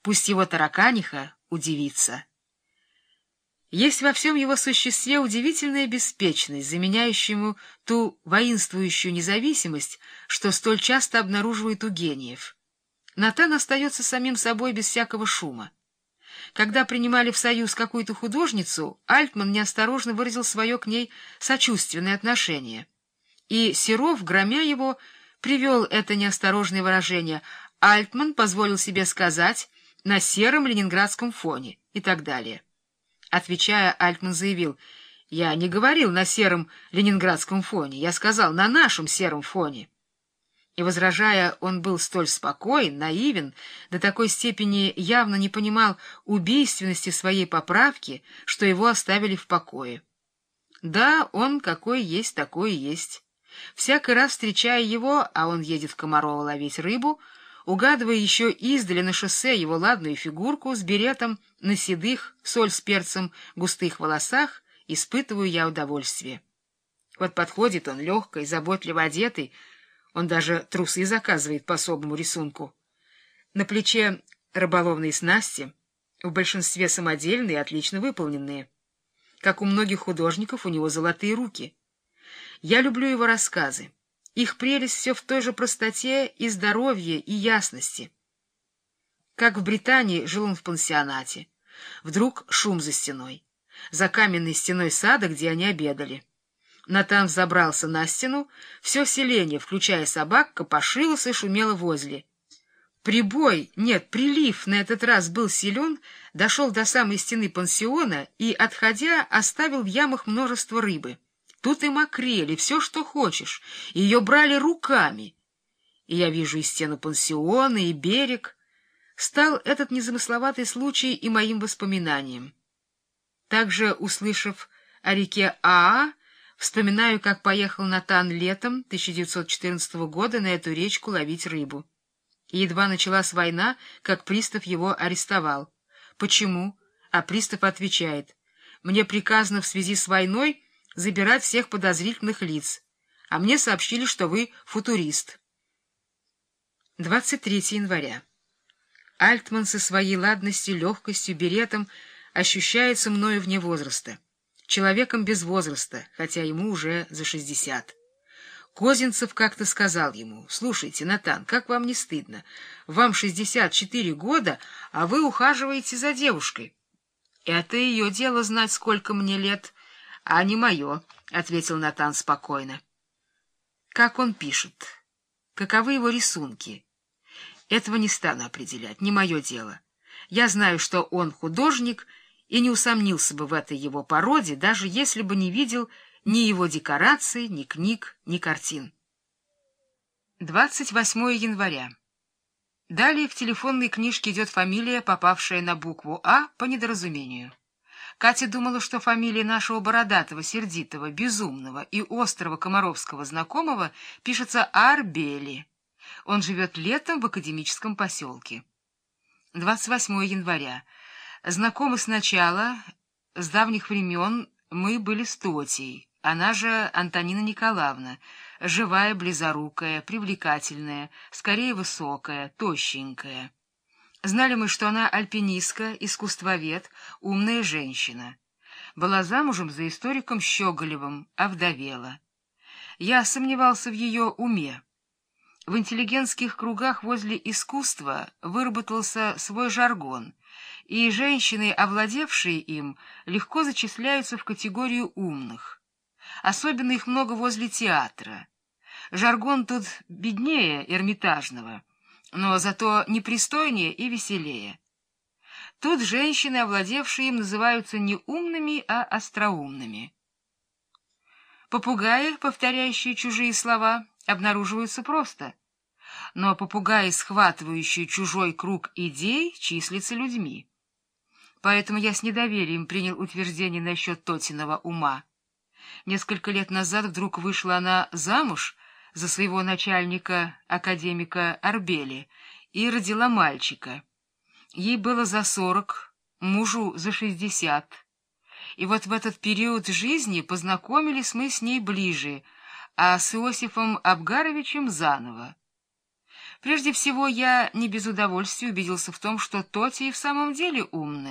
Пусть его тараканиха удивится. Есть во всем его существе удивительная беспечность, заменяющая ему ту воинствующую независимость, что столь часто обнаруживают у гениев. Натан остается самим собой без всякого шума. Когда принимали в союз какую-то художницу, Альтман неосторожно выразил свое к ней сочувственное отношение. И Серов, громя его, привел это неосторожное выражение. Альтман позволил себе сказать «на сером ленинградском фоне» и так далее. Отвечая, Альтман заявил: «Я не говорил на сером ленинградском фоне, я сказал на нашем сером фоне». И, возражая, он был столь спокоен, наивен, до такой степени явно не понимал убийственности своей поправки, что его оставили в покое. Да, он какой есть, такой и есть. Всякий раз, встречая его, а он едет в Комарово ловить рыбу, угадывая еще издали на шоссе его ладную фигурку с беретом на седых, соль с перцем, густых волосах, испытываю я удовольствие. Вот подходит он, легкий, заботливо одетый, он даже трусы заказывает по особому рисунку. На плече рыболовные снасти, в большинстве самодельные и отлично выполненные. Как у многих художников, у него золотые руки. Я люблю его рассказы. Их прелесть все в той же простоте и здоровье, и ясности. Как в Британии жил он в пансионате. Вдруг шум за стеной. За каменной стеной сада, где они обедали. Натан взобрался на стену, все селение, включая собак, копошилось и шумело возле. Прибой, нет, прилив на этот раз был силен, дошел до самой стены пансиона и, отходя, оставил в ямах множество рыбы. Тут и макрели, все, что хочешь, ее брали руками. И я вижу и стену пансиона, и берег. Стал этот незамысловатый случай и моим воспоминанием. Также, услышав о реке Аа, вспоминаю, как поехал Натан летом 1914 года на эту речку ловить рыбу. И едва началась война, как пристав его арестовал. Почему? А пристав отвечает: «Мне приказано в связи с войной забирать всех подозрительных лиц, а мне сообщили, что вы футурист». 23 января. Альтман со своей ладностью, легкостью, беретом ощущается мною вне возраста. Человеком без возраста, хотя ему уже за 60. Козинцев как-то сказал ему: «Слушайте, Натан, как вам не стыдно? Вам 64 года, а вы ухаживаете за девушкой». «Это ее дело знать, сколько мне лет, а не мое», — ответил Натан спокойно. Как он пишет? Каковы его рисунки? Этого не стану определять, не мое дело. Я знаю, что он художник, и не усомнился бы в этой его породе, даже если бы не видел ни его декораций, ни книг, ни картин. 28 января. Далее в телефонной книжке идет фамилия, попавшая на букву «А» по недоразумению. Катя думала, что фамилия нашего бородатого, сердитого, безумного и острого комаровского знакомого пишется Арбели. Он живет летом в академическом поселке. 28 января. Знакомы сначала, с давних времен мы были с Тотей, она же Антонина Николаевна, живая, близорукая, привлекательная, скорее высокая, тощенькая. Знали мы, что она альпинистка, искусствовед, умная женщина. Была замужем за историком Щеголевым, овдовела. Я сомневался в ее уме. В интеллигентских кругах возле искусства выработался свой жаргон, и женщины, овладевшие им, легко зачисляются в категорию умных. Особенно их много возле театра. Жаргон тут беднее Эрмитажного, но зато непристойнее и веселее. Тут женщины, овладевшие им, называются не умными, а остроумными. Попугаи, повторяющие чужие слова, обнаруживаются просто, но попугаи, схватывающие чужой круг идей, числятся людьми. Поэтому я с недоверием принял утверждение насчет Тотиного ума. Несколько лет назад вдруг вышла она замуж за своего начальника, академика Арбели, и родила мальчика. Ей было за 40, мужу за 60. И вот в этот период жизни познакомились мы с ней ближе, а с Иосифом Абгаровичем заново. Прежде всего, я не без удовольствия убедился в том, что Тотя и в самом деле умная.